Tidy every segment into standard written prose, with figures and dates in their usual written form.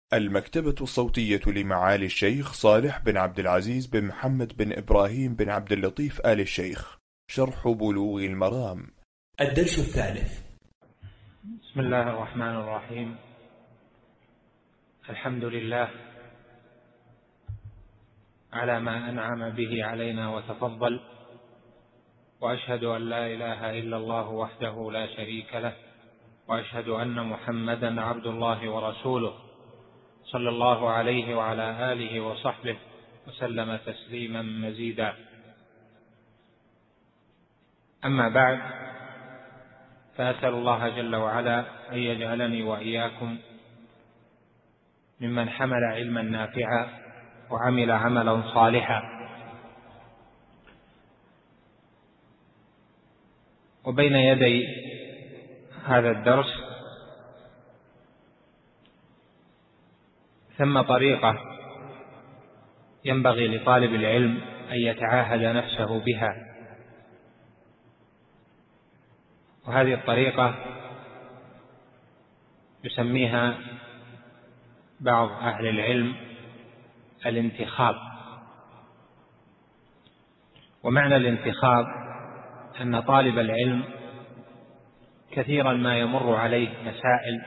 المكتبة الصوتية لمعالي الشيخ صالح بن عبد العزيز بن محمد بن إبراهيم بن عبد اللطيف آل الشيخ. شرح بلوغ المرام. الدرس الثالث. بسم الله الرحمن الرحيم. الحمد لله على ما أنعم به علينا وتفضل، وأشهد أن لا إله إلا الله وحده لا شريك له، وأشهد أن محمدا عبد الله ورسوله صلى الله عليه وعلى آله وصحبه وسلم تسليما مزيدا. أما بعد، فأسأل الله جل وعلا أن يجعلني وإياكم ممن حمل علما نافعا وعمل عملا صالحا. وبين يدي هذا الدرس ثم طريقة ينبغي لطالب العلم أن يتعاهد نفسه بها، وهذه الطريقة يسميها بعض أهل العلم الانتخاب. ومعنى الانتخاب أن طالب العلم كثيرا ما يمر عليه مسائل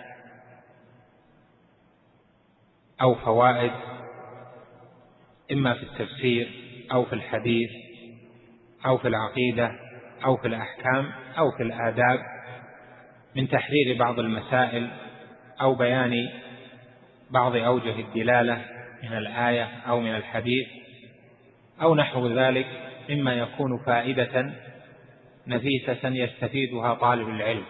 أو فوائد، إما في التفسير أو في الحديث أو في العقيدة أو في الأحكام أو في الآداب، من تحرير بعض المسائل أو بيان بعض أوجه الدلالة من الآية أو من الحديث أو نحو ذلك مما يكون فائدة نفيسة يستفيدها طالب العلم.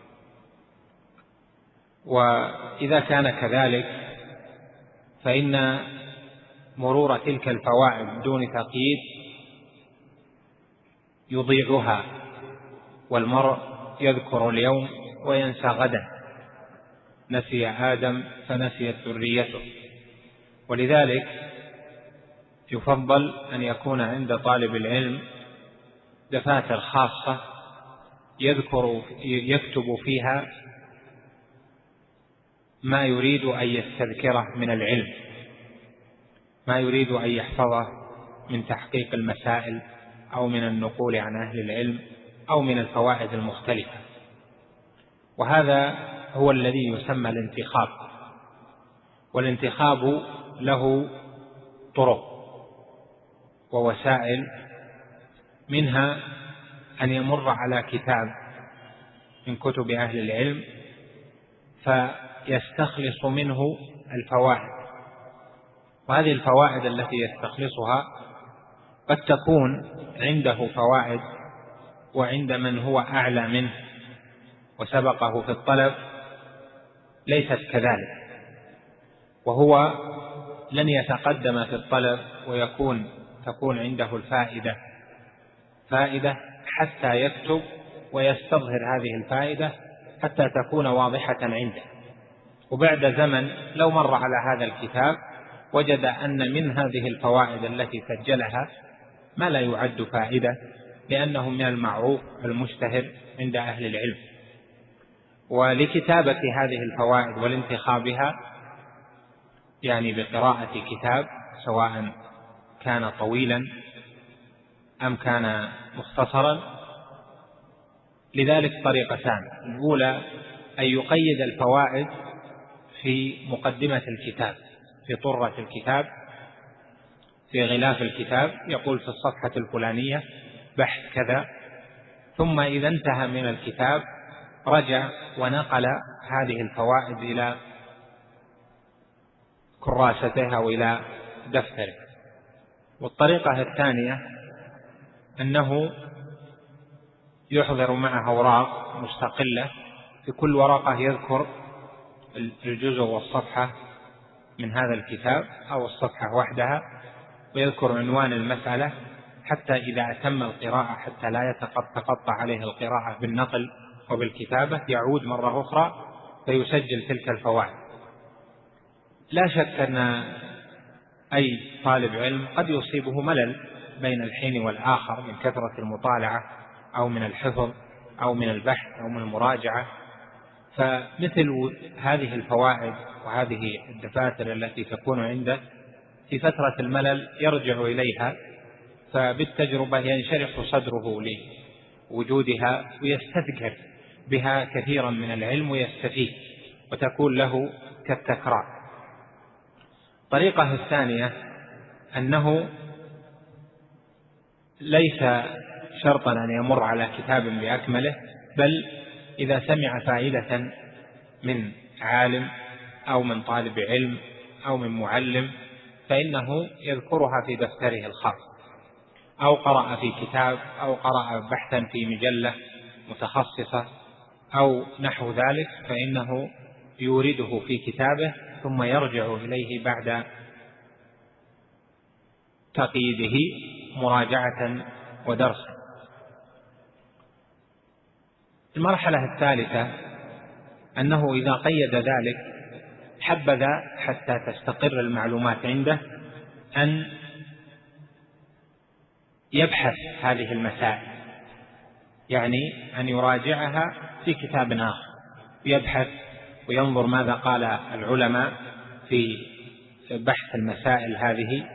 وإذا كان كذلك فإن مرور تلك الفوائد دون تقييد يضيعها، والمرء يذكر اليوم وينسى غدا، نسي آدم فنسيت ذريته. ولذلك يفضل أن يكون عند طالب العلم دفاتر خاصة يكتب فيها ما يريد أن يستذكره من العلم، ما يريد أن يحفظه من تحقيق المسائل أو من النقول عن أهل العلم أو من الفوائد المختلفة. وهذا هو الذي يسمى الانتخاب. والانتخاب له طرق ووسائل، منها أن يمر على كتاب من كتب أهل العلم فيستخلص منه الفوائد، وهذه الفوائد التي يستخلصها قد تكون عنده فوائد وعند من هو أعلى منه وسبقه في الطلب ليست كذلك، وهو لن يتقدم في الطلب تكون عنده فائدة حتى يكتب ويستظهر هذه الفائدة حتى تكون واضحة عنده. وبعد زمن لو مر على هذا الكتاب وجد أن من هذه الفوائد التي سجلها ما لا يعد فائدة، لأنه من المعروف المشتهر عند أهل العلم. ولكتابة هذه الفوائد والانتخابها يعني بقراءة كتاب، سواء كان طويلا أم كان مختصرا، لذلك طريقتان: الأولى أن يقيد الفوائد في مقدمة الكتاب، في طرة الكتاب، في غلاف الكتاب، يقول في الصفحة الفلانية بحث كذا، ثم إذا انتهى من الكتاب رجع ونقل هذه الفوائد إلى كراسته أو إلى دفتره. والطريقة الثانية أنه يحضر معه أوراق مستقلة، في كل ورقة يذكر الجزء والصفحة من هذا الكتاب أو الصفحة وحدها، ويذكر عنوان المسألة، حتى إذا أتم القراءة حتى لا يتقطع عليه القراءة بالنقل وبالكتابة يعود مرة أخرى فيسجل تلك الفوائد. لا شك أن أي طالب علم قد يصيبه ملل بين الحين والآخر من كثرة المطالعة أو من الحفظ أو من البحث أو من المراجعة، فمثل هذه الفوائد وهذه الدفاتر التي تكون عنده في فترة الملل يرجع إليها، فبالتجربة ينشرح صدره لوجودها ويستذكر بها كثيرا من العلم ويستفيد، وتكون له كالتكرار. الطريقة الثانية أنه ليس شرطا أن يمر على كتاب بأكمله، بل إذا سمع فائدة من عالم أو من طالب علم أو من معلم فإنه يذكرها في دفتره الخاص، أو قرأ في كتاب أو قرأ بحثا في مجلة متخصصة أو نحو ذلك، فإنه يورده في كتابه ثم يرجع إليه بعد تقييده مراجعة ودرسا. المرحلة الثالثة أنه إذا قيد ذلك حبذا حتى تستقر المعلومات عنده أن يبحث هذه المسائل، يعني أن يراجعها في كتاب آخر، يبحث وينظر ماذا قال العلماء في بحث المسائل هذه،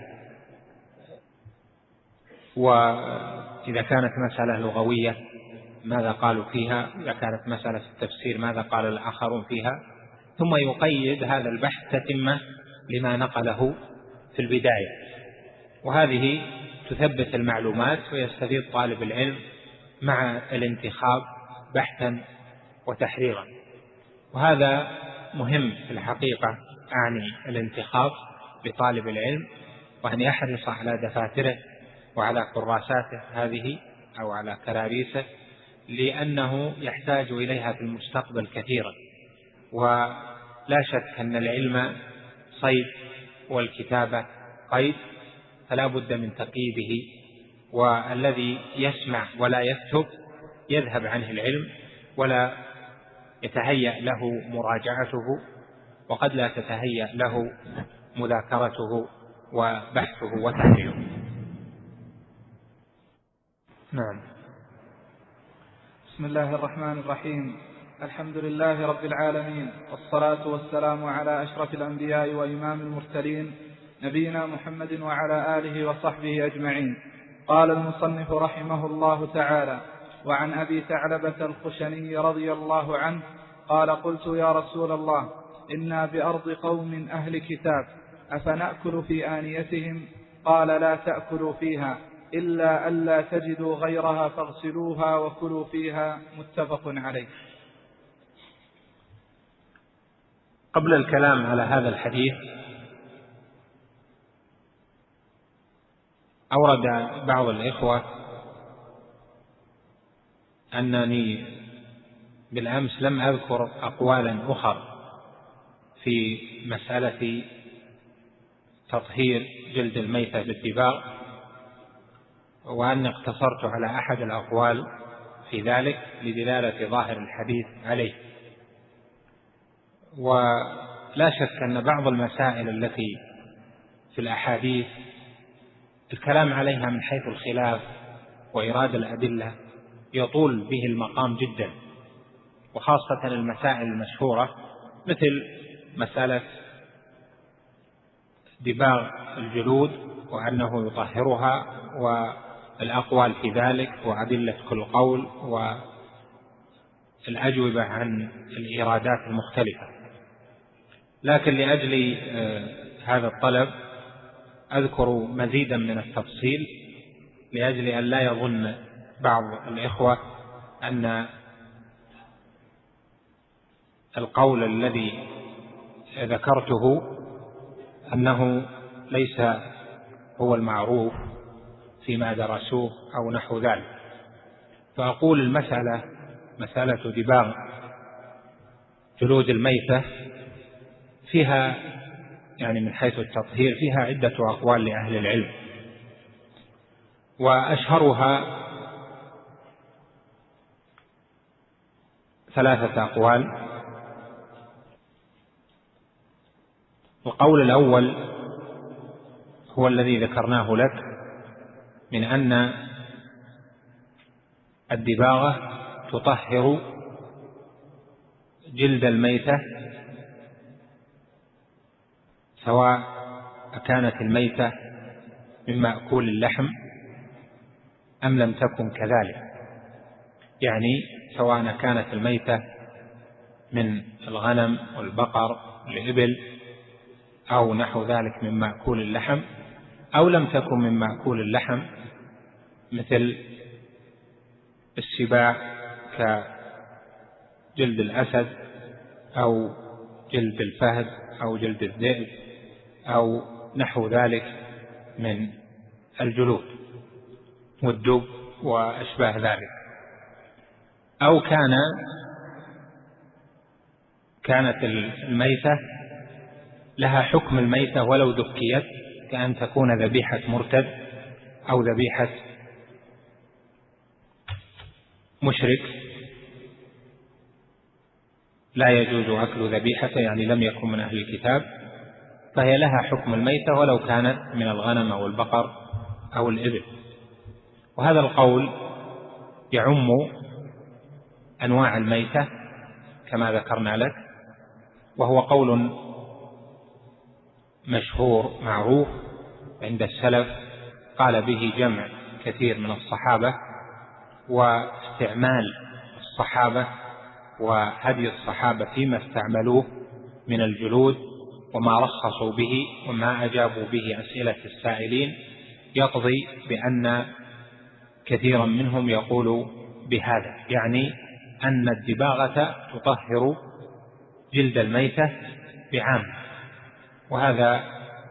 وإذا كانت مسألة لغوية ماذا قالوا فيها، إذا كانت مسألة التفسير ماذا قال الآخرون فيها، ثم يقيد هذا البحث تتمة لما نقله في البداية، وهذه تثبت المعلومات ويستفيد طالب العلم مع الانتخاب بحثا وتحريرا. وهذا مهم في الحقيقة، أعني الانتخاب لطالب العلم، وأن يحرص على دفاتره وعلى كراساته هذه أو على كراريسه، لأنه يحتاج إليها في المستقبل كثيرا. ولا شك أن العلم صيد والكتابة قيد، فلا بد من تقييده، والذي يسمع ولا يكتب يذهب عنه العلم ولا يتهيأ له مراجعته، وقد لا تتهيأ له مذاكرته وبحثه وتحليله. نعم. بسم الله الرحمن الرحيم. الحمد لله رب العالمين، والصلاة والسلام على أشرف الأنبياء وإمام المرسلين نبينا محمد وعلى آله وصحبه أجمعين. قال المصنف رحمه الله تعالى: وعن أبي ثعلبة الخشني رضي الله عنه قال: قلت يا رسول الله، إنا بأرض قوم أهل كتاب، أفنأكل في آنيتهم؟ قال: لا تأكلوا فيها إلا ألا تجدوا غيرها فاغسلوها وكلوا فيها. متفق عليه. قبل الكلام على هذا الحديث أورد بعض الإخوة أنني بالأمس لم أذكر أقوالا أخرى في مسألة تطهير جلد الميتة بالدباغ، وأن اقتصرت على أحد الأقوال في ذلك لدلالة ظاهر الحديث عليه. ولا شك أن بعض المسائل التي في الأحاديث الكلام عليها من حيث الخلاف وإرادة الأدلة يطول به المقام جدا، وخاصة المسائل المشهورة مثل مسألة دباغ الجلود وأنه يطهرها والأقوال في ذلك وأدلة كل قول والأجوبة عن الإرادات المختلفة. لكن لأجل هذا الطلب أذكر مزيدا من التفصيل لأجل أن لا يظن بعض الإخوة أن القول الذي ذكرته أنه ليس هو المعروف فيما درسوه أو نحو ذلك. فأقول المسألة مسألة دباغ جلود الميتة فيها يعني من حيث التطهير فيها عدة أقوال لأهل العلم، وأشهرها 3 أقوال. القول الأول هو الذي ذكرناه لك من أن الدباغة تطهر جلد الميتة سواء كانت الميتة من مأكول اللحم أم لم تكن كذلك، يعني سواء كانت الميتة من الغنم والبقر والإبل أو نحو ذلك من مأكول اللحم، أو لم تكن من مأكول اللحم مثل السباع كجلد الأسد أو جلد الفهد أو جلد الذئب أو نحو ذلك من الجلود والدب وأشباه ذلك، أو كانت الميتة لها حكم الميتة ولو ذكيت، كأن تكون ذبيحة مرتد أو ذبيحة مشرك لا يجوز أكل ذبيحته، يعني لم يكن من أهل الكتاب، فهي لها حكم الميتة ولو كانت من الغنم أو البقر أو الإبل. وهذا القول يعم أنواع الميتة كما ذكرنا لك، وهو قول مشهور معروف عند السلف قال به جمع كثير من الصحابة، واستعمال الصحابة وهدي الصحابة فيما استعملوه من الجلود وما رخصوا به وما أجابوا به أسئلة السائلين يقضي بأن كثيرا منهم يقول بهذا، يعني أن الدباغة تطهر جلد الميتة بعام. وهذا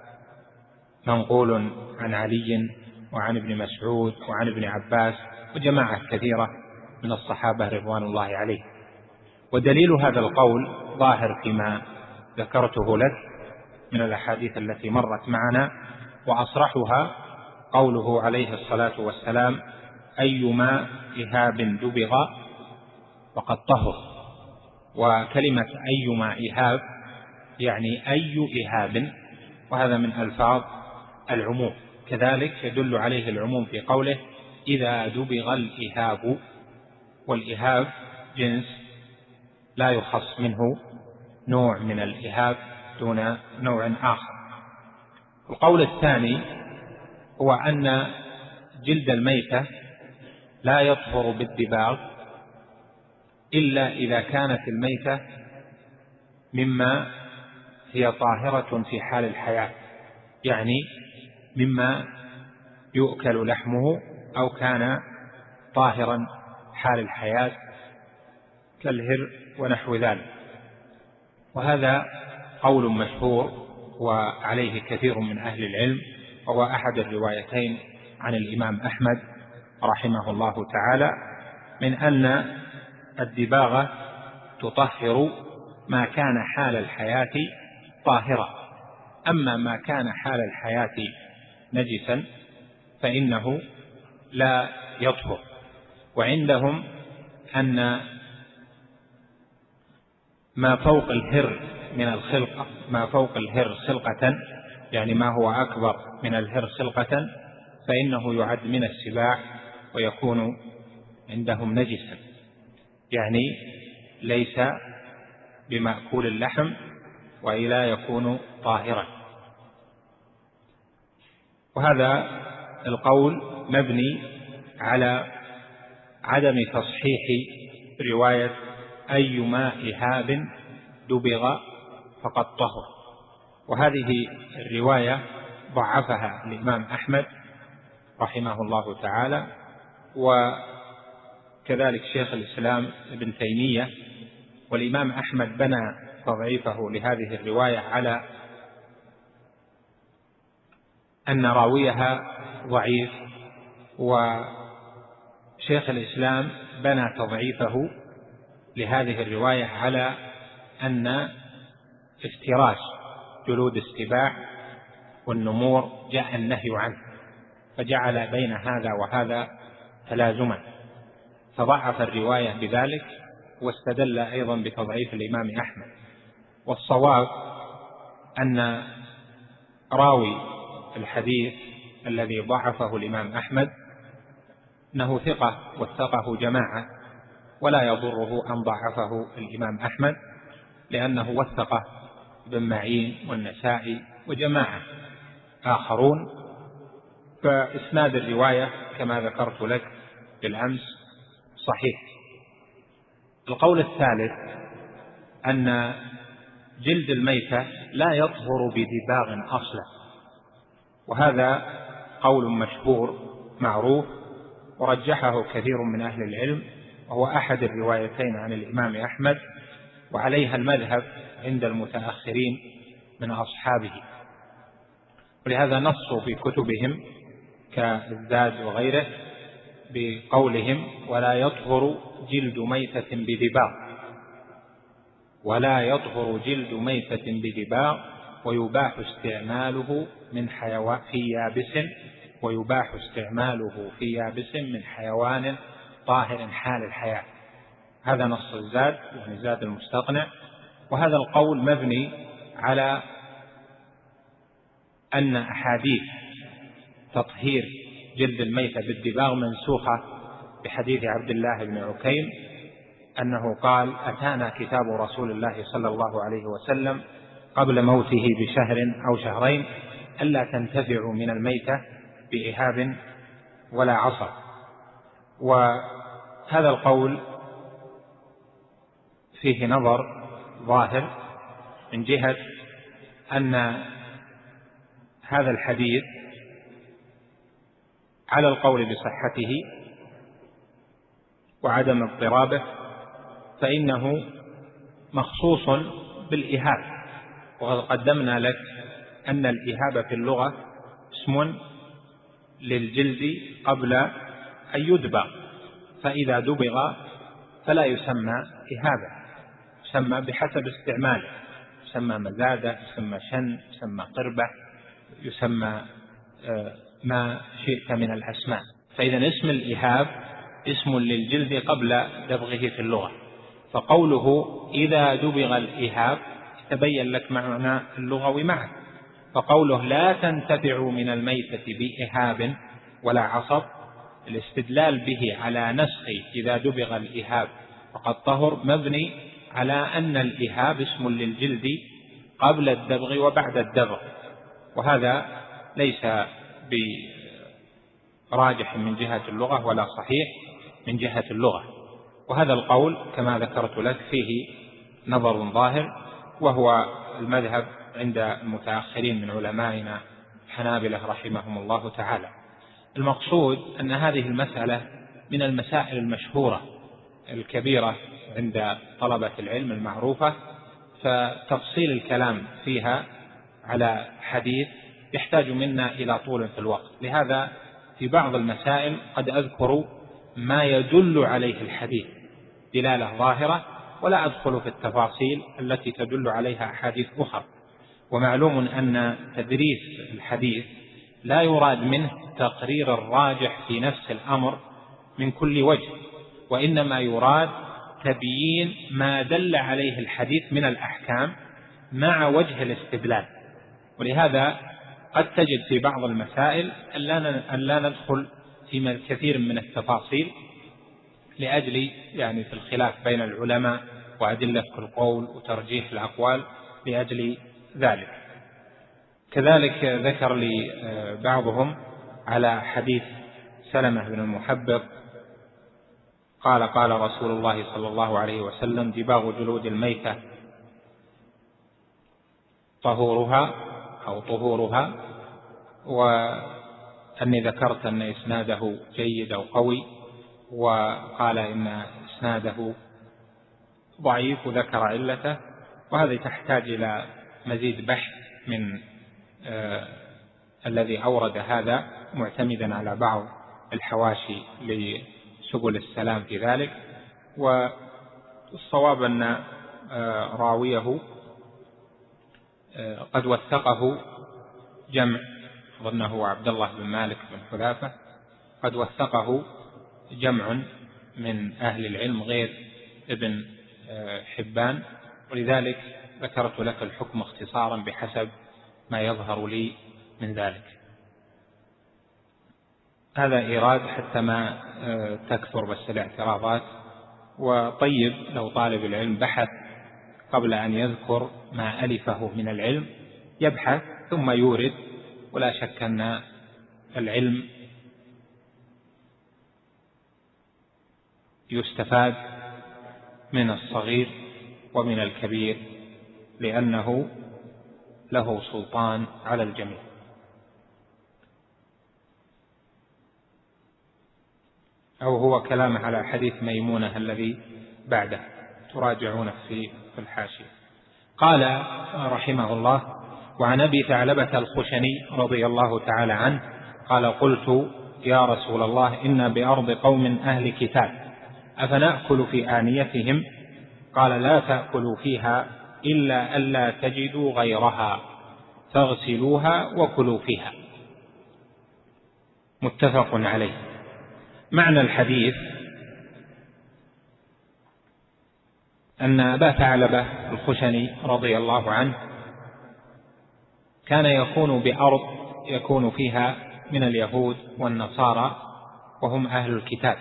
منقول عن علي وعن ابن مسعود وعن ابن عباس وجماعة كثيرة من الصحابة رضوان الله عليه. ودليل هذا القول ظاهر فيما ذكرته لك من الأحاديث التي مرت معنا، وأصرحها قوله عليه الصلاة والسلام: أيما إهاب دبغ فقد طهر. وكلمة أيما إهاب يعني أي إهاب، وهذا من ألفاظ العموم، كذلك يدل عليه العموم في قوله إذا دبغ الإهاب، والإهاب جنس لا يخص منه نوع من الإهاب دون نوع آخر. القول الثاني هو أن جلد الميتة لا يطهر بالدباغ إلا إذا كانت الميتة مما هي طاهرة في حال الحياة، يعني مما يؤكل لحمه أو كان طاهرا حال الحياة كالهر ونحو ذلك. وهذا قول مشهور وعليه كثير من أهل العلم، وهو أحد الروايتين عن الإمام أحمد رحمه الله تعالى من أن الدباغة تطهر ما كان حال الحياة طاهرا، أما ما كان حال الحياة نجسا فإنه لا يطهر. وعندهم أن ما فوق الهر من الخلقة، ما فوق الهر خلقة، يعني ما هو أكبر من الهر خلقة، فإنه يعد من السباع ويكون عندهم نجسا، يعني ليس بمأكول اللحم وإلا يكون طاهرا. وهذا القول مبني على عدم تصحيح رواية أيما إهاب دبغ فقد طهر، وهذه الرواية ضعفها الإمام أحمد رحمه الله تعالى، وكذلك شيخ الإسلام ابن تيمية. والإمام أحمد بنى تضعيفه لهذه الرواية على أن راويها ضعيف، وشيخ الإسلام بنى تضعيفه لهذه الرواية على أن افتراش جلود السباع والنمور جاء النهي عنه، فجعل بين هذا وهذا تلازما، فضعف الرواية بذلك، واستدل أيضا بتضعيف الإمام أحمد. والصواب أن راوي الحديث الذي ضعفه الإمام أحمد أنه ثقة وثقه جماعة، ولا يضره أن ضعفه الإمام أحمد، لأنه وثقه ابن معين والنسائي وجماعة آخرون، فإسناد الرواية كما ذكرت لك بالأمس صحيح. القول الثالث أن جلد الميتة لا يطهر بدباغ أصلا، وهذا قول مشهور معروف ورجحه كثير من أهل العلم، وهو أحد الروايتين عن الإمام أحمد، وعليها المذهب عند المتأخرين من أصحابه، ولهذا نصوا في كتبهم كالزاد وغيره بقولهم: ولا يطهر جلد ميتة بدباغ، ولا يطهر جلد ميتة بدباغ، ويباح استعماله في يابس، ويباح استعماله في يابس من حيوان طاهر حال الحياة. هذا نص الزاد، يعني زاد المستقنع. وهذا القول مبني على أن أحاديث تطهير جلد الميتة بالدباغ منسوخة بحديث عبد الله بن عكيم أنه قال: أتانا كتاب رسول الله صلى الله عليه وسلم قبل موته بشهر أو شهرين ألا تنتفعوا من الميتة بإهاب ولا عصر. وهذا القول فيه نظر ظاهر من جهة أن هذا الحديث على القول بصحته وعدم اضطرابه فإنه مخصوص بالإهاب، وقد قدمنا لك أن الإهاب في اللغة اسم للجلد قبل أن يدبغ، فإذا دبغ فلا يسمى إهابا، يسمى بحسب استعماله، يسمى مزادة، يسمى شن، يسمى قربة، يسمى ما شئت من الأسماء. فإذا اسم الإهاب اسم للجلد قبل دبغه في اللغة، فقوله إذا دبغ الإهاب تبين لك معنى اللغوي معه. فقوله لا تنتفع من الميتة بإهاب ولا عصب، الاستدلال به على نسخ إذا دبغ الإهاب فقد طهر مبني على أن الإهاب اسم للجلد قبل الدبغ وبعد الدبغ، وهذا ليس براجح من جهة اللغة ولا صحيح من جهة اللغة. وهذا القول كما ذكرت لك فيه نظر ظاهر، وهو المذهب عند المتأخرين من علمائنا الحنابلة رحمهم الله تعالى. المقصود أن هذه المسألة من المسائل المشهورة الكبيرة عند طلبة العلم المعروفة، فتفصيل الكلام فيها على حديث يحتاج منا إلى طول في الوقت، لهذا في بعض المسائل قد أذكر ما يدل عليه الحديث دلالة ظاهرة، ولا أدخل في التفاصيل التي تدل عليها أحاديث أخرى. ومعلوم أن تدريس الحديث لا يراد منه تقرير الراجح في نفس الأمر من كل وجه، وإنما يراد تبيين ما دل عليه الحديث من الأحكام مع وجه الاستدلال. ولهذا قد تجد في بعض المسائل أن لا ندخل في كثير من التفاصيل لأجل يعني في الخلاف بين العلماء وأدلة القول وترجيح الأقوال لأجل ذلك. كذلك ذكر لي بعضهم على حديث سلمة بن المحبب قال: قال رسول الله صلى الله عليه وسلم: دباغ جلود الميتة طهورها أو طهورها. وأني ذكرت أن إسناده جيد أو قوي، وقال إن إسناده ضعيف وذكر علته، وهذه تحتاج إلى مزيد بحث من الذي أورد هذا، معتمدا على بعض الحواشي لسبل السلام في ذلك. والصواب أن راويه قد وثقه جمع، ظنه عبد الله بن مالك بن حذافة، قد وثقه جمع من أهل العلم غير ابن حبان، ولذلك ذكرت لك الحكم اختصارا بحسب ما يظهر لي من ذلك. هذا إيراد حتى ما تكثر بس الاعتراضات. وطيب لو طالب العلم بحث قبل أن يذكر ما ألفه من العلم يبحث ثم يورد. ولا شك أن العلم يستفاد من الصغير ومن الكبير لأنه له سلطان على الجميع. أو هو كلام على حديث ميمونة الذي بعده، تراجعون في الحاشية. قال رحمه الله: وعن أبي ثعلبة الخشني رضي الله تعالى عنه قال: قلت يا رسول الله إنا بأرض قوم أهل كتاب أفنأكل في آنيتهم؟ قال: لا تأكلوا فيها إلا ألا تجدوا غيرها فاغسلوها وكلوا فيها. متفق عليه. معنى الحديث أن أبا ثعلبة الخشني رضي الله عنه كان يكون بأرض يكون فيها من اليهود والنصارى وهم أهل الكتاب،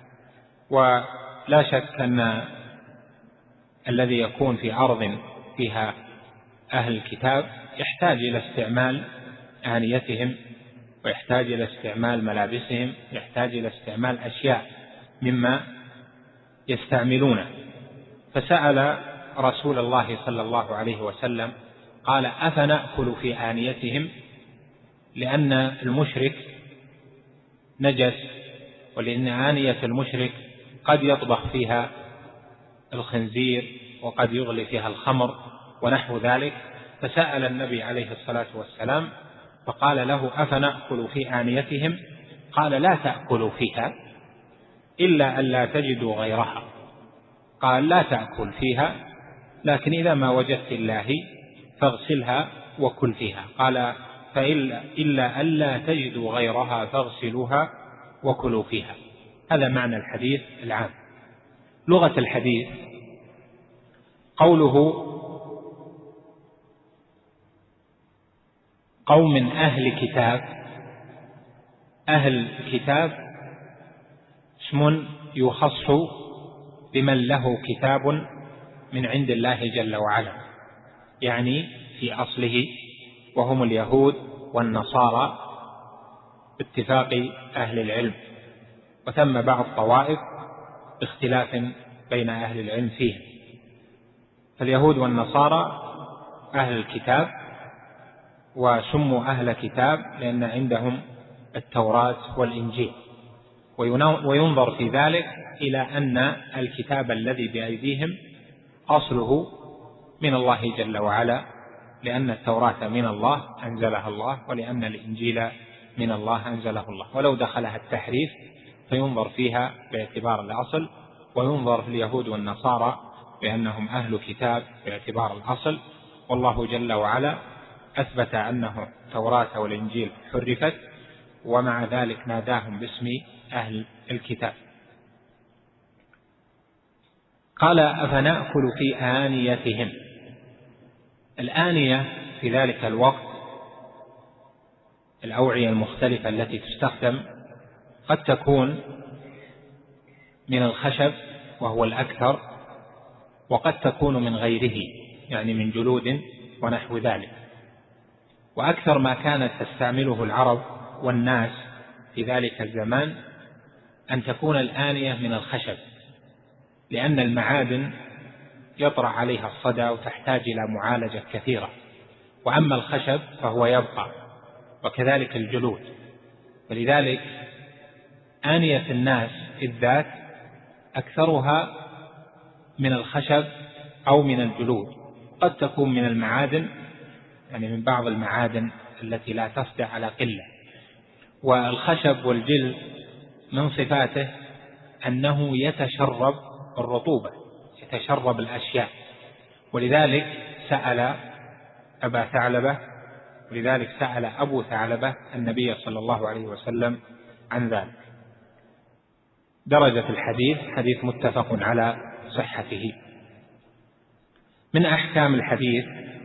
ولا شك أن الذي يكون في أرض فيها أهل الكتاب يحتاج إلى استعمال آنيتهم، ويحتاج إلى استعمال ملابسهم، يحتاج إلى استعمال أشياء مما يستعملونه. فسأل رسول الله صلى الله عليه وسلم قال: أفنأكل في آنيتهم؟ لأن المشرك نجس، ولأن آنية المشرك قد يطبخ فيها الخنزير وقد يغلي فيها الخمر ونحو ذلك. فسأل النبي عليه الصلاة والسلام فقال له: أفنأكل في آنيتهم؟ قال: لا تأكلوا فيها إلا ألا تجدوا غيرها. قال: لا تأكل فيها، لكن إذا ما وجدت الله فاغسلها وكل فيها. قال: إلا ألا تجدوا غيرها فاغسلوها وكلوا فيها. هذا معنى الحديث العام. لغة الحديث قوله قوم من أهل كتاب، أهل الكتاب اسم يخص بمن له كتاب من عند الله جل وعلا، يعني في أصله وهم اليهود والنصارى باتفاق أهل العلم، وثم بعض طوائف باختلاف بين أهل العلم فيهم. فاليهود والنصارى أهل الكتاب، وسموا أهل كتاب لأن عندهم التوراة والإنجيل، وينظر في ذلك إلى أن الكتاب الذي بأيديهم أصله من الله جل وعلا، لأن التوراة من الله أنزلها الله، ولأن الإنجيل من الله أنزله الله. ولو دخلها التحريف فينظر فيها باعتبار الأصل، وينظر في اليهود والنصارى بأنهم أهل كتاب باعتبار الأصل. والله جل وعلا أثبت أنه التوراة والإنجيل حرفت، ومع ذلك ناداهم باسم أهل الكتاب. قال: أفنأكل في آنيتهم؟ الآنية في ذلك الوقت الأوعية المختلفة التي تستخدم قد تكون من الخشب وهو الأكثر، وقد تكون من غيره يعني من جلود ونحو ذلك. وأكثر ما كانت تستعمله العرب والناس في ذلك الزمان أن تكون الآنية من الخشب، لأن المعادن يطرأ عليها الصدى وتحتاج إلى معالجة كثيرة، وأما الخشب فهو يبقى، وكذلك الجلود. ولذلك آنية الناس الذات أكثرها من الخشب أو من الجلود، قد تكون من المعادن، يعني من بعض المعادن التي لا تصدع على قلة. والخشب والجلد من صفاته أنه يتشرب الرطوبة، يتشرب الأشياء، ولذلك سأل أبا ثعلبة، ولذلك سأل أبو ثعلبة النبي صلى الله عليه وسلم عن ذلك. درجة الحديث حديث متفق على صحته. من أحكام الحديث: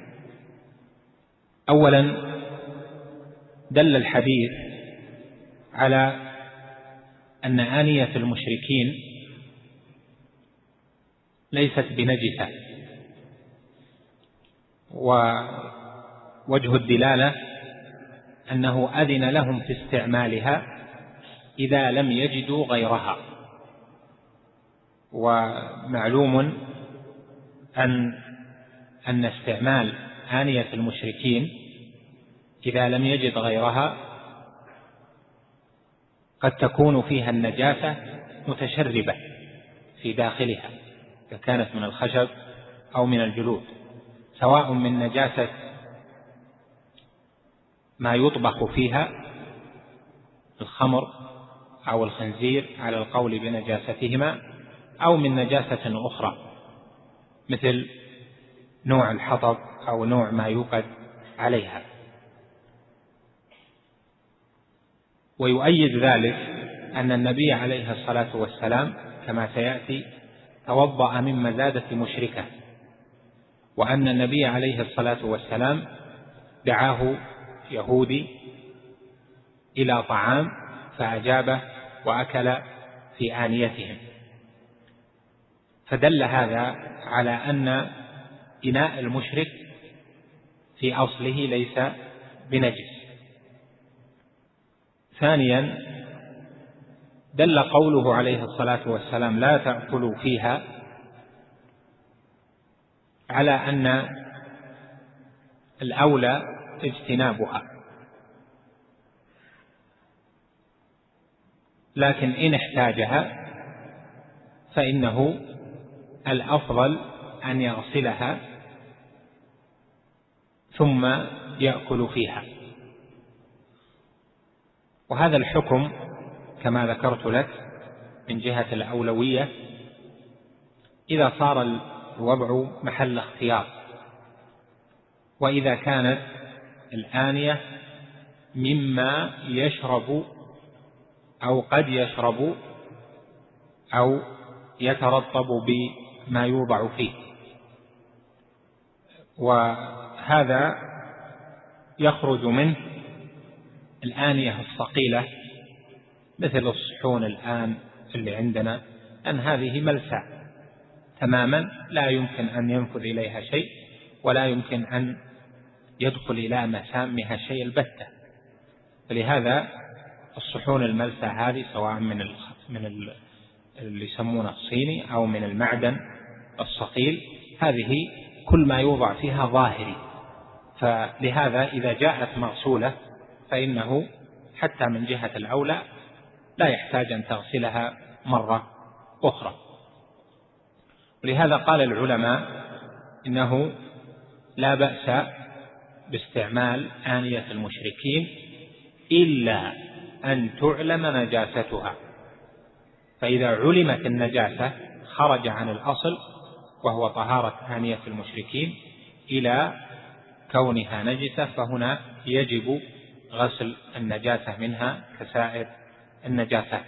أولا دل الحديث على أن آنية المشركين ليست بنجسة، ووجه الدلالة أنه أذن لهم في استعمالها إذا لم يجدوا غيرها. ومعلوم أن استعمال آنية المشركين إذا لم يجد غيرها قد تكون فيها النجاسة متشربة في داخلها، إذا كانت من الخشب أو من الجلود، سواء من نجاسة ما يطبخ فيها الخمر أو الخنزير على القول بنجاستهما، أو من نجاسة أخرى مثل نوع الحطب أو نوع ما يوقد عليها. ويؤيد ذلك أن النبي عليه الصلاة والسلام كما سيأتي توضأ من مزادة مشركة، وأن النبي عليه الصلاة والسلام دعاه يهودي إلى طعام فأجابه وأكل في آنيتهم، فدل هذا على أن إناء المشرك في أصله ليس بنجس. ثانيا دل قوله عليه الصلاة والسلام لا تأكلوا فيها على أن الأولى اجتنابها، لكن إن احتاجها فإنه الأفضل أن يغسلها ثم يأكل فيها. وهذا الحكم كما ذكرت لك من جهة الأولوية إذا صار الوضع محل اختيار، وإذا كانت الآنية مما يشرب أو قد يشرب أو يترطب بما يوضع فيه. وهذا يخرج منه الآنية الثقيلة مثل الصحون الآن اللي عندنا، أن هذه ملسى تماما لا يمكن أن ينفذ إليها شيء ولا يمكن أن يدخل إلى مسامها شيء البتة. فلهذا الصحون الملسى هذه سواء من اللي يسمونه الصيني أو من المعدن الصقيل، هذه كل ما يوضع فيها ظاهري، فلهذا إذا جاءت مغسولة فإنه حتى من جهة الأولى لا يحتاج أن تغسلها مرة أخرى. ولهذا قال العلماء إنه لا بأس باستعمال آنية المشركين إلا أن تعلم نجاستها، فإذا علمت النجاسة خرج عن الأصل وهو طهارة آنية المشركين إلى كونها نجسة، فهنا يجب غسل النجاسة منها كسائر النجاسات.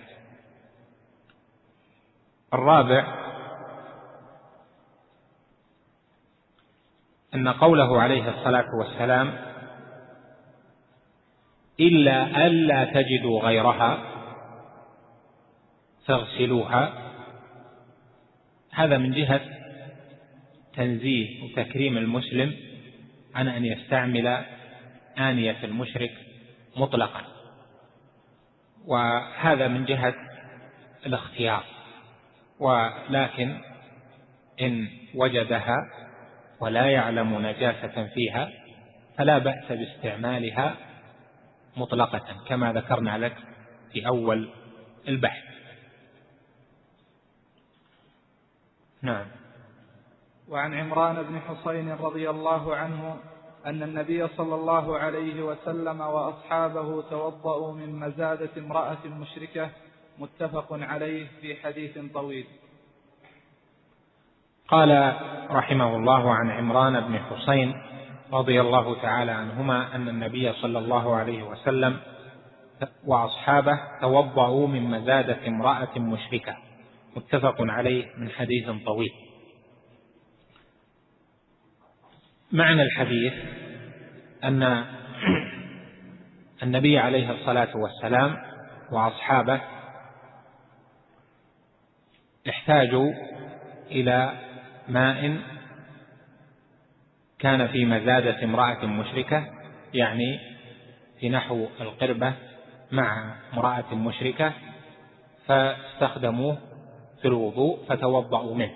الرابع أن قوله عليه الصلاة والسلام إلا ألا تجدوا غيرها فاغسلوها، هذا من جهة تنزيه وتكريم المسلم عن أن يستعمل آنية المشرك مطلقا، وهذا من جهة الاختيار. ولكن إن وجدها ولا يعلم نجاسة فيها فلا بأس باستعمالها مطلقة كما ذكرنا لك في أول البحث. نعم. وعن عمران بن حسين رضي الله عنه أن النبي صلى الله عليه وسلم وأصحابه توضأوا من مزادة امرأة مشركة، متفق عليه في حديث طويل. قال رحمه الله عن عمران بن حسين رضي الله تعالى عنهما أن النبي صلى الله عليه وسلم وأصحابه توضأوا من مزادة امرأة مشركة، متفق عليه من حديث طويل. معنى الحديث أن النبي عليه الصلاة والسلام وأصحابه احتاجوا إلى ماء كان في مزادة امرأة مشركة، يعني في نحو القربة مع امرأة مشركة، فاستخدموه في الوضوء فتوضأوا منه.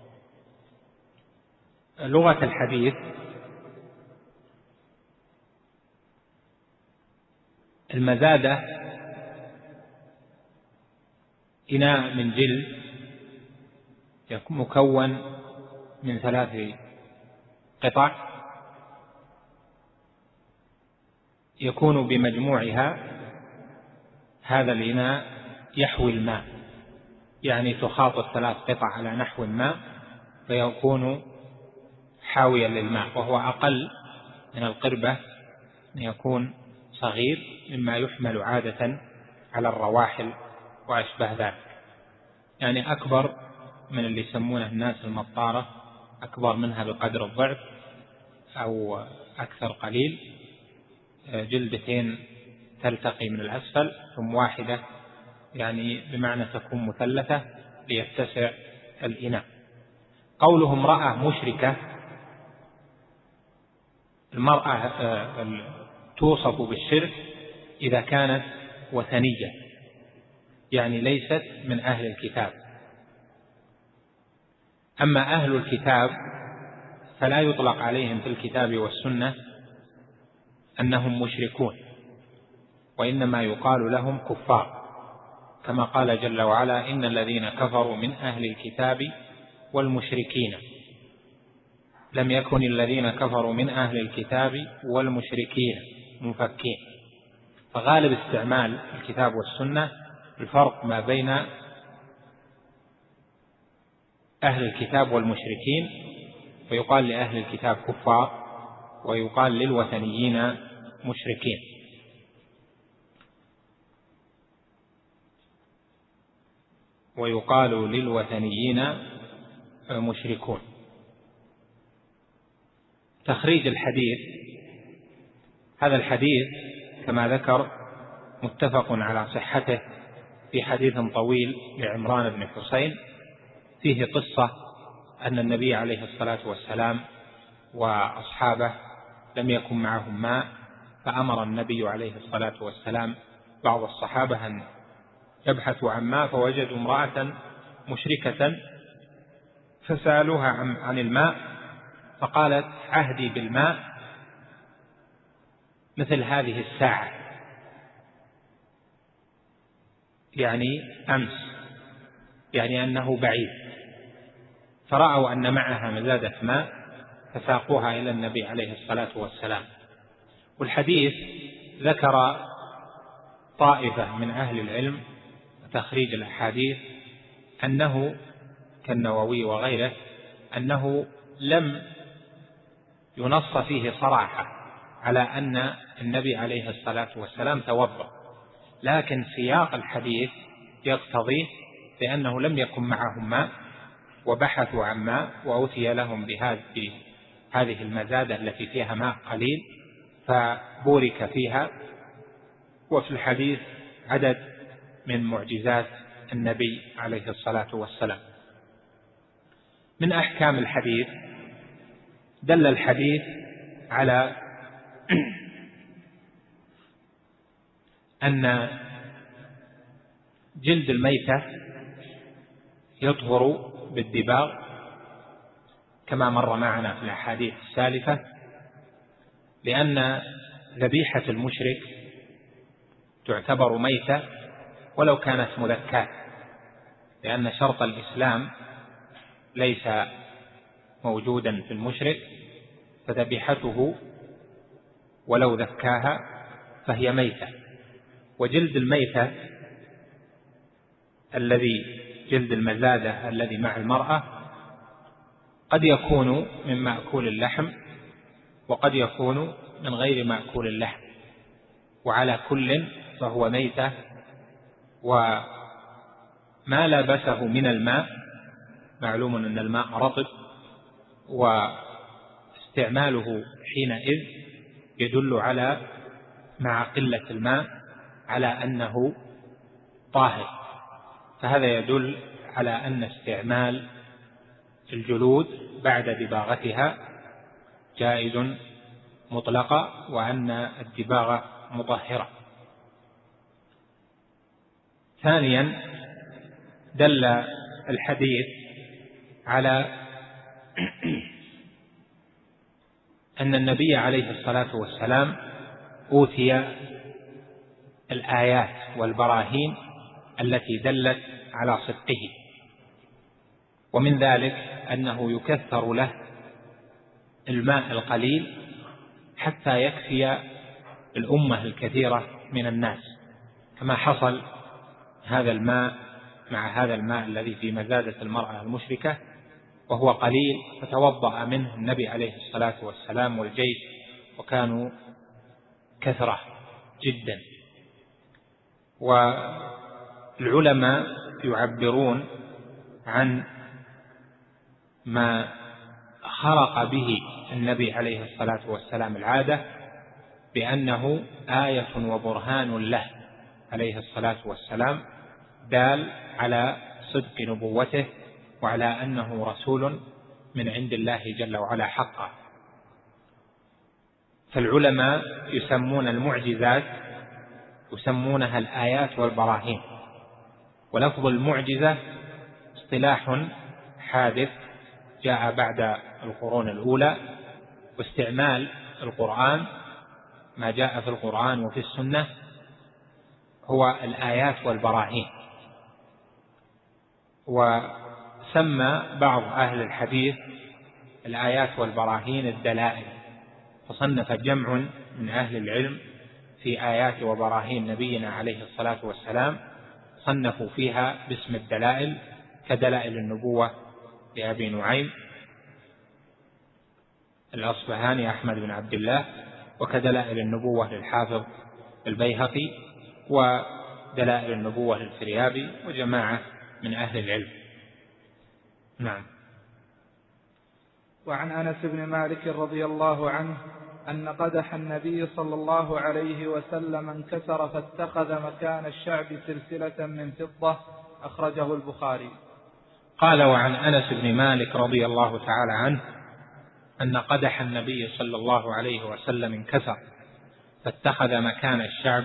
لغة الحديث: المزادة إناء من جلد مكون من 3 قطع، يكون بمجموعها هذا الإناء يحوي الماء، يعني تخاط 3 قطع على نحو ما فيكون حاويا للماء، وهو أقل من القربة، يكون صغير مما يحمل عادة على الرواحل وأشبه ذلك، يعني أكبر من اللي يسمونه الناس المطارة، أكبر منها بقدر الضعف أو أكثر قليل، جلدتين تلتقي من الأسفل ثم واحدة، يعني بمعنى تكون مثلثة ليتسع الإناء. قوله امرأة مشركة: المرأة توصف بالشرك إذا كانت وثنية، يعني ليست من أهل الكتاب. أما أهل الكتاب فلا يطلق عليهم في الكتاب والسنة أنهم مشركون، وإنما يقال لهم كفار، كما قال جل وعلا: إن الذين كفروا من أهل الكتاب والمشركين. لم يكن الذين كفروا من أهل الكتاب والمشركين منفكين. فغالب استعمال الكتاب والسنة الفرق ما بين أهل الكتاب والمشركين، فيقال لأهل الكتاب كفار، ويقال للوثنيين مشركين. ويقال للوثنيين مشركون. تخريج الحديث: هذا الحديث كما ذكر متفق على صحته في حديث طويل لعمران بن حسين، فيه قصة أن النبي عليه الصلاة والسلام وأصحابه لم يكن معهم ماء، فأمر النبي عليه الصلاة والسلام بعض الصحابة أن يبحثوا عن ماء، فوجدوا امرأة مشركة فسألوها عن الماء، فقالت: عهدي بالماء مثل هذه الساعة، يعني أمس، يعني أنه بعيد. فرأوا أن معها مزادة ماء فساقوها إلى النبي عليه الصلاة والسلام. والحديث ذكر طائفة من أهل العلم وتخريج الأحاديث أنه كالنووي وغيره أنه لم ينص فيه صراحة على أن النبي عليه الصلاة والسلام توضأ، لكن سياق الحديث يقتضي بأنه لم يكن معهم ماء وبحثوا عن ماء وأتي لهم بهذه المزادة التي فيها ماء قليل فبورك فيها. وفي الحديث عدد من معجزات النبي عليه الصلاة والسلام. من أحكام الحديث: دل الحديث على أن جلد الميتة يطهر بالدباغ كما مر معنا في الأحاديث السالفة، لأن ذبيحة المشرك تعتبر ميتة ولو كانت مذكاة، لأن شرط الإسلام ليس موجودا في المشرك، فذبيحته ولو ذكاها فهي ميتة. وجلد الميتة جلد المزادة الذي مع المرأة قد يكون من مأكول اللحم وقد يكون من غير مأكول اللحم، وعلى كل فهو ميتة. وما لبسه من الماء، معلوم أن الماء رطب، واستعماله حينئذ يدل على مع قلة الماء على أنه طاهر، فهذا يدل على أن استعمال الجلود بعد دباغتها جائز مطلقة، وأن الدباغ مطهرة. ثانيا، دل الحديث على أن النبي عليه الصلاة والسلام أوتي الآيات والبراهين التي دلت على صدقه، ومن ذلك أنه يكثر له الماء القليل حتى يكفي الأمة الكثيرة من الناس، كما حصل هذا الماء مع هذا الماء الذي في مزادة المرأة المشركة وهو قليل، فتوضأ منه النبي عليه الصلاة والسلام والجيش، وكانوا كثرة جدا. والعلماء يعبرون عن ما خرق به النبي عليه الصلاة والسلام العادة بأنه آية وبرهان له عليه الصلاة والسلام، دال على صدق نبوته وعلى أنه رسول من عند الله جل وعلا حقا. فالعلماء يسمون المعجزات يسمونها الآيات والبراهين، ولفظ المعجزة اصطلاح حادث جاء بعد القرون الأولى، واستعمال القرآن ما جاء في القرآن وفي السنة هو الآيات والبراهين. وسمى بعض أهل الحديث الآيات والبراهين الدلائل، فصنف جمع من أهل العلم في آيات وبراهين نبينا عليه الصلاة والسلام، صنفوا فيها باسم الدلائل، كدلائل النبوة لأبي نعيم الأصبهاني أحمد بن عبد الله، وكدلائل النبوة للحافظ البيهقي، ودلائل النبوة للفريابي، وجماعة من أهل العلم. نعم. وعن أنس بن مالك رضي الله عنه أن قدح النبي صلى الله عليه وسلم انكسر فاتخذ مكان الشعب سلسلة من فضة، أخرجه البخاري. قال: وعن أنس بن مالك رضي الله تعالى عنه أن قدح النبي صلى الله عليه وسلم انكسر فاتخذ مكان الشعب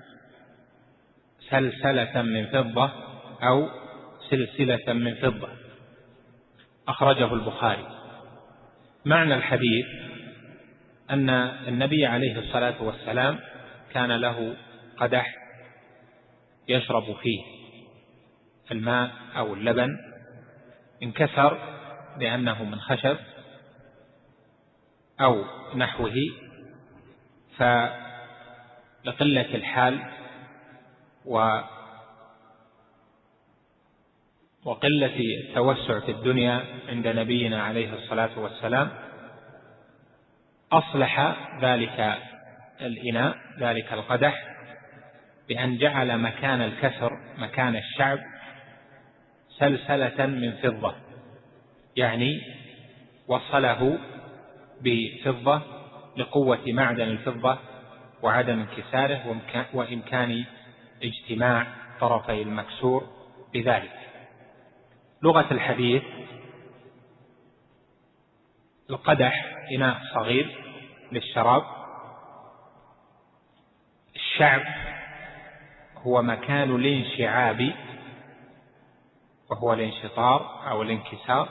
سلسلة من فضة أو سلسلة من فضة، أخرجه البخاري. معنى الحديث أن النبي عليه الصلاة والسلام كان له قدح يشرب فيه الماء أو اللبن، انكسر لأنه من خشب أو نحوه، فلقلة الحال وقلة التوسع في الدنيا عند نبينا عليه الصلاة والسلام أصلح ذلك الإناء، ذلك القدح، بأن جعل مكان الكسر مكان الشعب سلسلة من فضة، يعني وصله بفضة لقوة معدن الفضة وعدم انكساره وإمكان اجتماع طرفي المكسور بذلك. لغة الحديث: القدح إناء صغير للشراب، الشعب هو مكان الانشعاب وهو الانشطار أو الانكسار.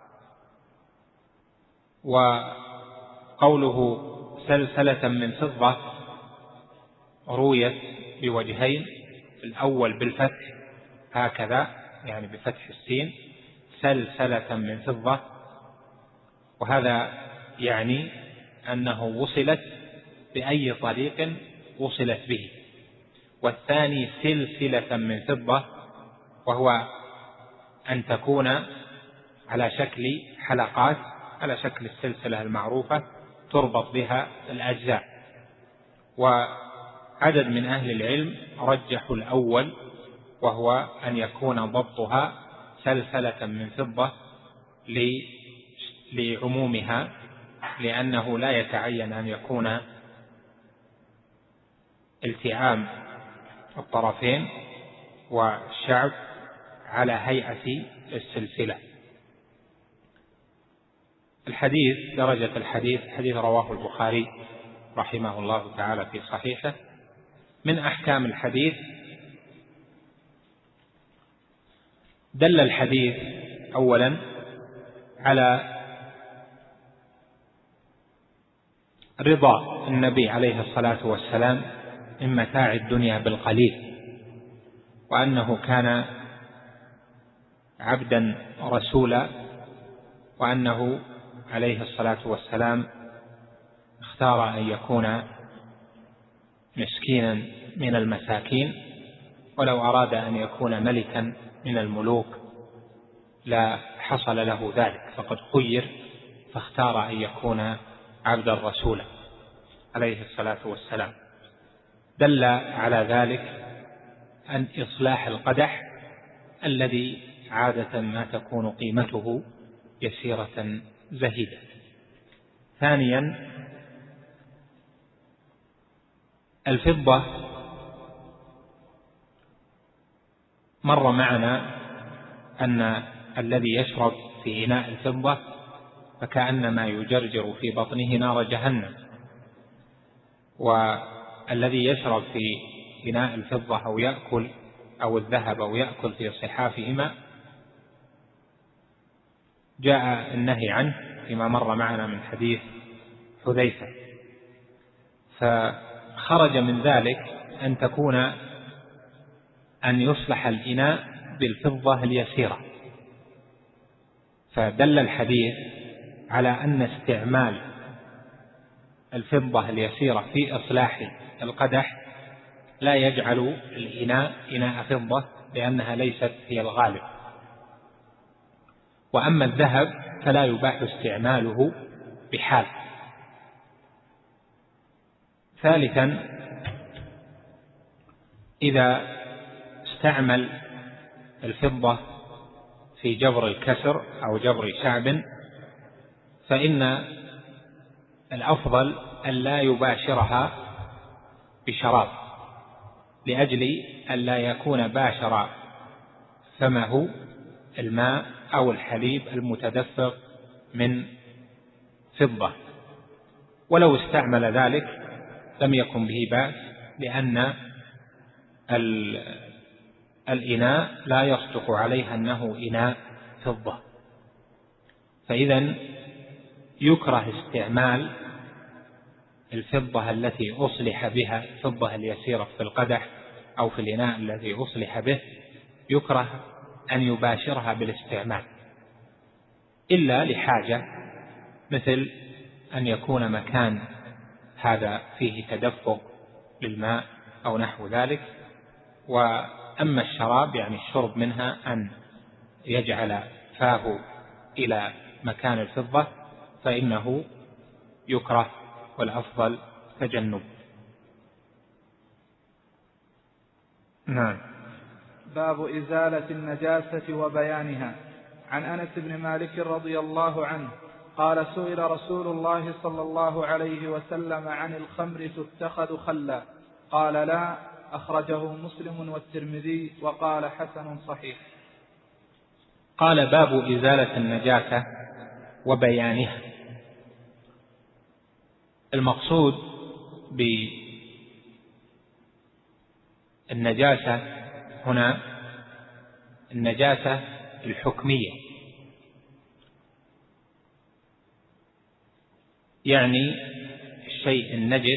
وقوله سلسلة من فضة رويت بوجهين، الأول بالفتح هكذا يعني بفتح السين، سلسلة من فضة، وهذا يعني أنه وصلت بأي طريق وصلت به. والثاني سلسلة من فضة، وهو أن تكون على شكل حلقات، على شكل السلسلة المعروفة تربط بها الأجزاء. وعدد من أهل العلم رجحوا الأول، وهو أن يكون ضبطها سلسلة من فضة لعمومها، لأنه لا يتعين أن يكون التئام الطرفين والشعب على هيئة السلسلة. الحديث درجة الحديث حديث رواه البخاري رحمه الله تعالى في صحيحه. من أحكام الحديث: دل الحديث أولا على رضا النبي عليه الصلاة والسلام من متاع الدنيا بالقليل، وأنه كان عبدا رسولا، وأنه عليه الصلاة والسلام اختار أن يكون مسكينا من المساكين، ولو أراد أن يكون ملكا من الملوك لا حصل له ذلك، فقد خير فاختار أن يكون عبدا رسولا عليه الصلاة والسلام. دل على ذلك أن إصلاح القدح الذي عادة ما تكون قيمته يسيرة زهيدة. ثانيا: الفضة مر معنا أن الذي يشرب في إناء الفضة فكأنما يجرجر في بطنه نار جهنم، والذي يشرب في إناء الفضة أو يأكل أو الذهب أو يأكل في صحافهما جاء النهي عنه فيما مر معنا من حديث حذيفة. فخرج من ذلك أن يصلح الإناء بالفضة اليسيرة. فدل الحديث على أن استعمال الفضة اليسيرة في إصلاح القدح لا يجعل الإناء إناء فضة، لأنها ليست هي الغالب. وأما الذهب فلا يباح استعماله بحال. ثالثا: إذا استعمل الفضة في جبر الكسر أو جبر شعب فإن الأفضل أن لا يباشرها بشراب، لأجل أن لا يكون باشر فمه الماء أو الحليب المتدفق من فضة. ولو استعمل ذلك لم يكن به بأس، لأن الإناء لا يصدق عليه أنه إناء فضة. فإذا يكره استعمال الفضة التي أصلح بها، الفضة اليسيرة في القدح أو في الإناء الذي أصلح به، يكره أن يباشرها بالاستعمال إلا لحاجة، مثل أن يكون مكان هذا فيه تدفق للماء أو نحو ذلك. وأما الشراب يعني الشرب منها أن يجعل فاه إلى مكان الفضة فإنه يكره، والأفضل تجنب. نعم. باب إزالة النجاسة وبيانها. عن أنس بن مالك رضي الله عنه قال: سئل رسول الله صلى الله عليه وسلم عن الخمر تتخذ خلا، قال: لا. أخرجه مسلم والترمذي وقال: حسن صحيح. قال: باب إزالة النجاسة وبيانها. المقصود بالنجاسة هنا النجاسة الحكمية، يعني الشيء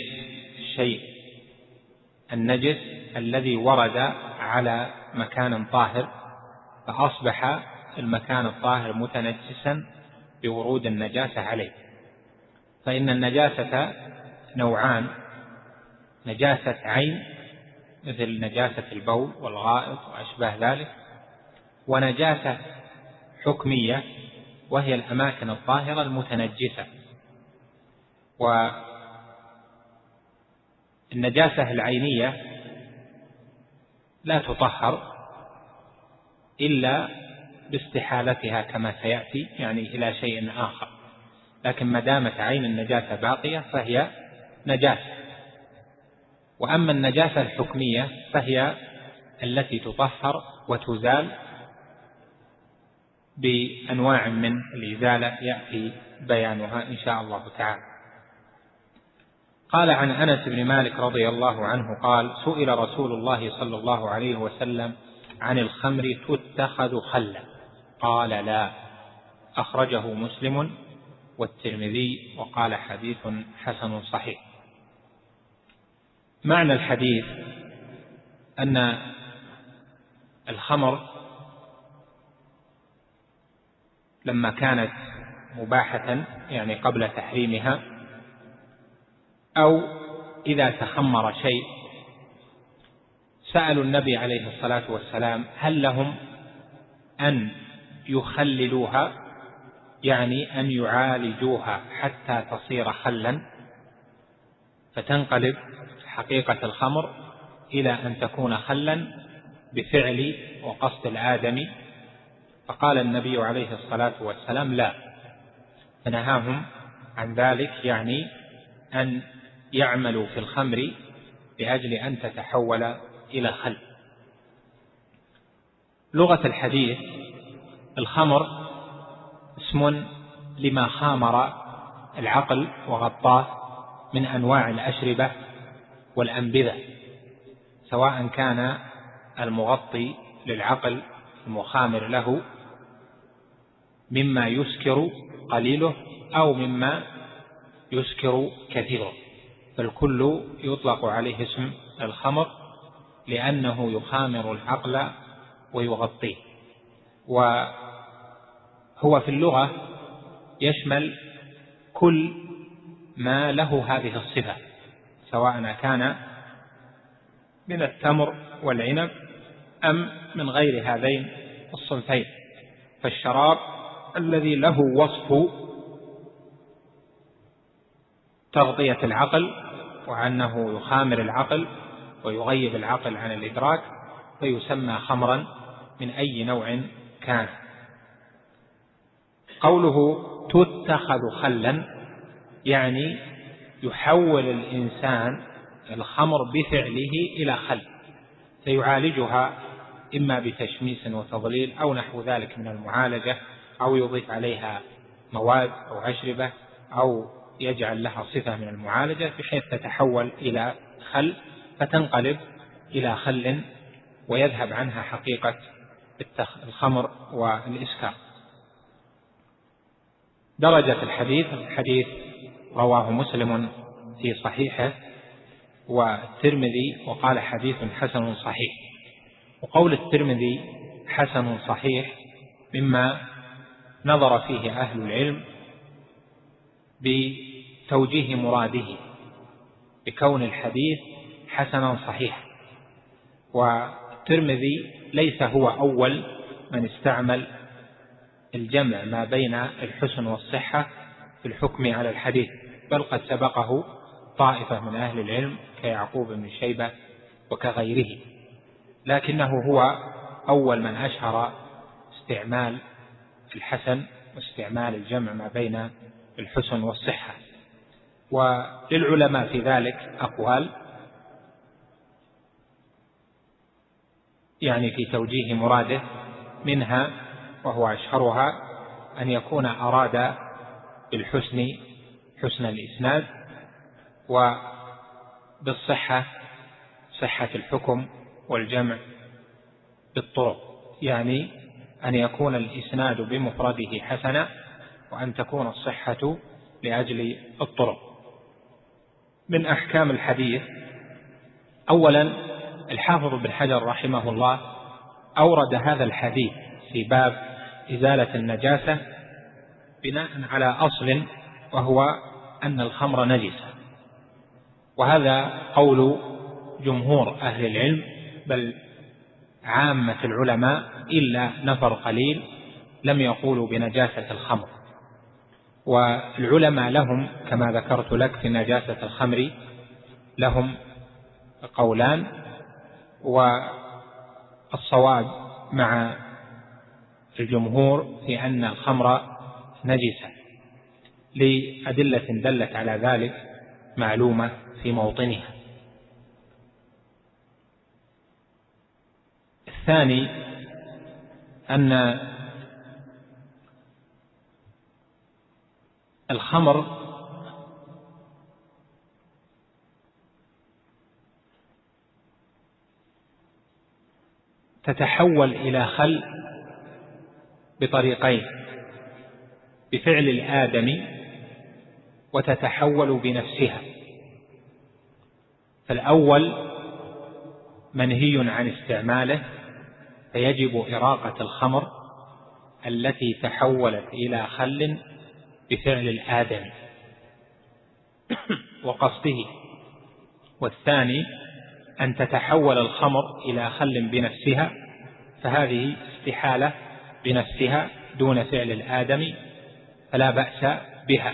النجس الذي ورد على مكان طاهر فأصبح المكان الطاهر متنجسا بورود النجاسة عليه. فإن النجاسة نوعان: نجاسة عين مثل نجاسة البول والغائط وأشباه ذلك، ونجاسة حكمية وهي الأماكن الطاهرة المتنجسة. والنجاسة العينية لا تطهر إلا باستحالتها كما سيأتي، يعني إلى شيء آخر، لكن ما دامت عين النجاسة باقية فهي نجاسة. وأما النجاسة الحكمية فهي التي تطهر وتزال بأنواع من الإزالة يأتي بيانها إن شاء الله تعالى. قال عن أنس بن مالك رضي الله عنه قال: سئل رسول الله صلى الله عليه وسلم عن الخمر تتخذ خلا؟ قال: لا. أخرجه مسلم والترمذي وقال حديث حسن صحيح. معنى الحديث أن الخمر لما كانت مباحة يعني قبل تحريمها، أو إذا تخمر شيء سألوا النبي عليه الصلاة والسلام هل لهم أن يخللوها، يعني أن يعالجوها حتى تصير خلا فتنقلب حقيقة الخمر إلى أن تكون خلا بفعل وقصد الآدمي. فقال النبي عليه الصلاة والسلام: لا. فنهاهم عن ذلك، يعني أن يعملوا في الخمر لأجل أن تتحول إلى خل. لغة الحديث: الخمر اسم لما خامر العقل وغطاه من أنواع الأشربة والأنبذة، سواء كان المغطي للعقل المخامر له مما يسكر قليله أو مما يسكر كثيره، فالكل يطلق عليه اسم الخمر لأنه يخامر العقل ويغطيه. وهو في اللغة يشمل كل ما له هذه الصفة، سواء كان من التمر والعنب أم من غير هذين الصنفين. فالشراب الذي له وصف تغطية العقل وأنه يخامر العقل ويغيب العقل عن الإدراك فيسمى خمرا من أي نوع كان. قوله تتخذ خلا يعني يحول الإنسان الخمر بفعله إلى خل، فيعالجها إما بتشميس وتضليل أو نحو ذلك من المعالجة، أو يضيف عليها مواد أو أشربة، أو يجعل لها صفة من المعالجة بحيث تتحول إلى خل فتنقلب إلى خل ويذهب عنها حقيقة الخمر والإسكار. درجة الحديث رواه مسلم في صحيحه والترمذي وقال حديث حسن صحيح. وقول الترمذي حسن صحيح مما نظر فيه أهل العلم بتوجيه مراده بكون الحديث حسنا صحيحا. والترمذي ليس هو أول من استعمل الجمع ما بين الحسن والصحة في الحكم على الحديث، بل قد سبقه طائفة من أهل العلم كيعقوب بن شيبة وكغيره، لكنه هو أول من أشهر استعمال الحسن واستعمال الجمع ما بين الحسن والصحة. وللعلماء في ذلك أقوال، يعني في توجيه مراده، منها وهو أشهرها أن يكون أراد بالحسن حسن الإسناد، وبالصحة صحة الحكم، والجمع بالطرق، يعني أن يكون الإسناد بمفرده حسنا وأن تكون الصحة لأجل الطرق. من أحكام الحديث: أولا الحافظ بن حجر رحمه الله أورد هذا الحديث في باب إزالة النجاسة بناء على أصل وهو أن الخمر نجسة، وهذا قول جمهور أهل العلم بل عامة العلماء إلا نفر قليل لم يقولوا بنجاسة الخمر. والعلماء لهم كما ذكرت لك في نجاسة الخمر لهم قولان، والصواب مع الجمهور في أن الخمر نجسة لأدلة دلت على ذلك معلومة في موطنها. الثاني أن الخمر تتحول إلى خل بطريقين: بفعل الآدمي، وتتحول بنفسها. فالأول منهي عن استعماله، فيجب إراقة الخمر التي تحولت إلى خل بفعل الآدمي وقصده. والثاني أن تتحول الخمر إلى خل بنفسها، فهذه استحالة بنفسها دون فعل الآدمي، فلا بأس بها.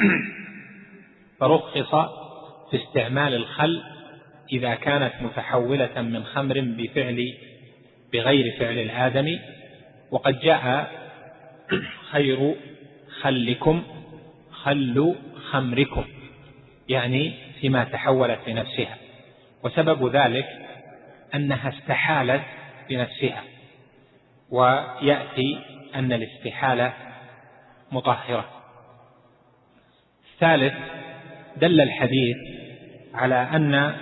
فرخص في استعمال الخل إذا كانت متحولة من خمر بغير فعل الآدمي. وقد جاء: خير خلكم خل خمركم، يعني فيما تحولت بنفسها. وسبب ذلك أنها استحالت بنفسها، ويأتي أن الاستحالة مطهرة. الثالث، دل الحديث على أن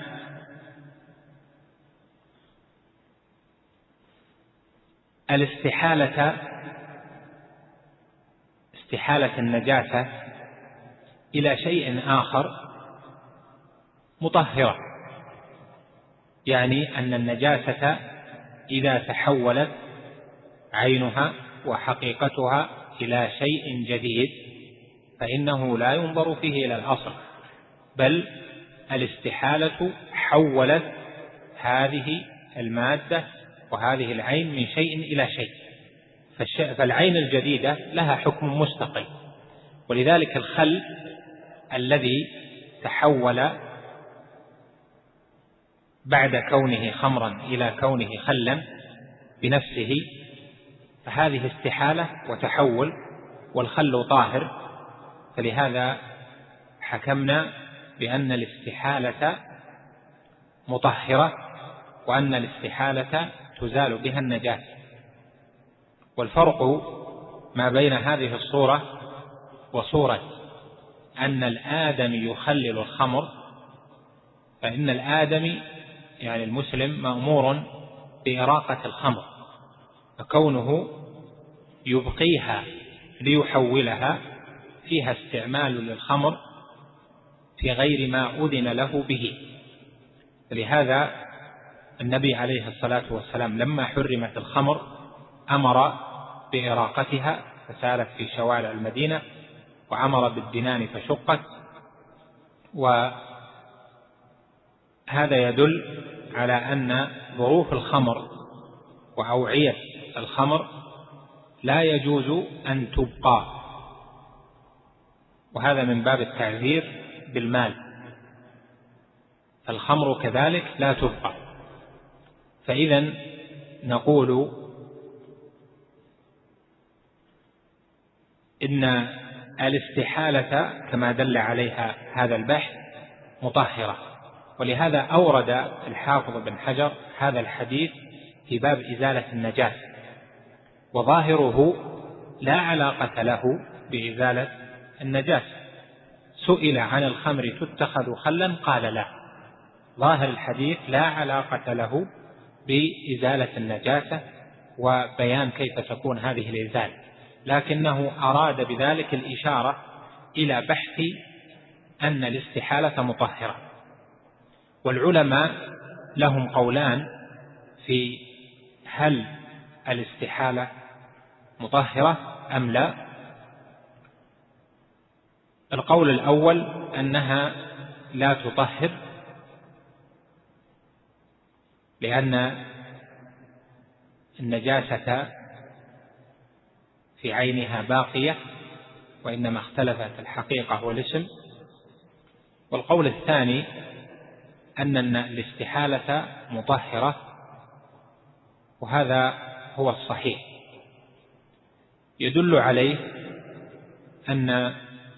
استحالة النجاسة إلى شيء آخر مطهرة، يعني أن النجاسة إذا تحولت عينها وحقيقتها إلى شيء جديد فإنه لا ينظر فيه إلى الأصل، بل الاستحالة حولت هذه المادة وهذه العين من شيء إلى شيء، فالعين الجديدة لها حكم مستقل. ولذلك الخل الذي تحول بعد كونه خمرا إلى كونه خلا بنفسه، فهذه استحالة وتحول، والخل طاهر. فلهذا حكمنا بأن الاستحالة مطهرة، وأن الاستحالة تزال بها النجاسة. والفرق ما بين هذه الصورة وصورة أن الآدمي يخلل الخمر، فإن الآدمي يعني المسلم مأمور بإراقة الخمر، فكونه يبقيها ليحولها فيها استعمال للخمر في غير ما أذن له به. لهذا النبي عليه الصلاة والسلام لما حرمت الخمر أمر بإراقتها فسالت في شوارع المدينة، وأمر بالدنان فشقت. وهذا يدل على أن ظروف الخمر وأوعية الخمر لا يجوز أن تبقى، وهذا من باب التعذير بالمال. فالخمر كذلك لا تبقى. فإذا نقول إن الاستحالة كما دل عليها هذا البحث مطهرة، ولهذا أورد الحافظ بن حجر هذا الحديث في باب إزالة النجاسة، وظاهره لا علاقة له بإزالة النجاسة. سئل عن الخمر تتخذ خلا قال لا، ظاهر الحديث لا علاقة له بإزالة النجاسة وبيان كيف تكون هذه الإزالة، لكنه أراد بذلك الإشارة إلى بحث أن الاستحالة مطهرة. والعلماء لهم قولان في هل الاستحالة مطهرة أم لا. القول الأول أنها لا تطهر، لأن النجاسة في عينها باقية، وإنما اختلفت الحقيقة والاسم. والقول الثاني أن الاستحالة مطهرة، وهذا هو الصحيح. يدل عليه أن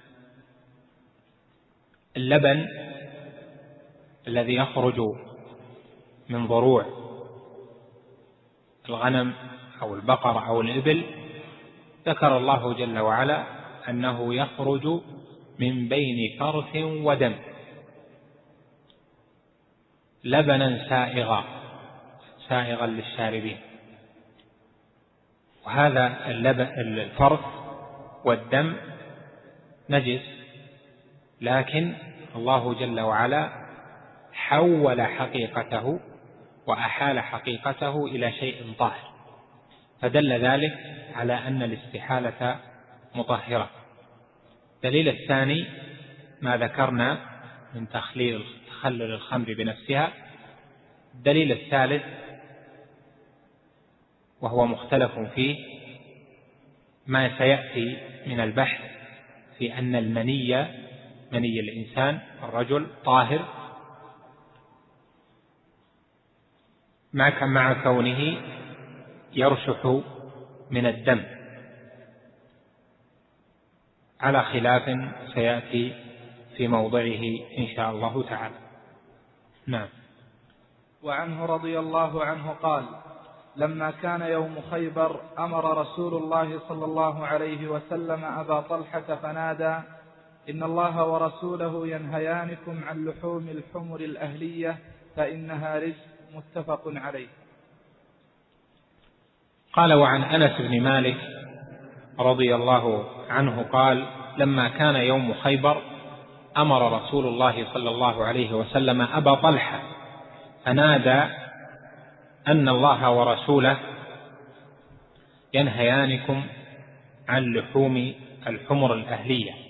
اللبن الذي يخرج من ضروع الغنم أو البقر أو الإبل ذكر الله جل وعلا أنه يخرج من بين فرث ودم لبنا سائغا للشاربين. وهذا الفرث والدم نجس، لكن الله جل وعلا حول حقيقته وأحال حقيقته إلى شيء طاهر، فدل ذلك على أن الاستحالة مطهرة. الدليل الثاني ما ذكرنا من تخلل الخمر بنفسها. الدليل الثالث وهو مختلف فيه ما سيأتي من البحث في أن مني الإنسان الرجل طاهر مع كونه يرشح من الدم، على خلاف سيأتي في موضعه إن شاء الله تعالى. نعم. وعنه رضي الله عنه قال: لما كان يوم خيبر أمر رسول الله صلى الله عليه وسلم أبا طلحة فنادى: إن الله ورسوله ينهيانكم عن لحوم الحمر الأهلية فإنها رجس. متفق عليه. قال: وعن أنس بن مالك رضي الله عنه قال: لما كان يوم خيبر أمر رسول الله صلى الله عليه وسلم أبا طلحة فنادى أن الله ورسوله ينهيانكم عن لحوم الحمر الأهلية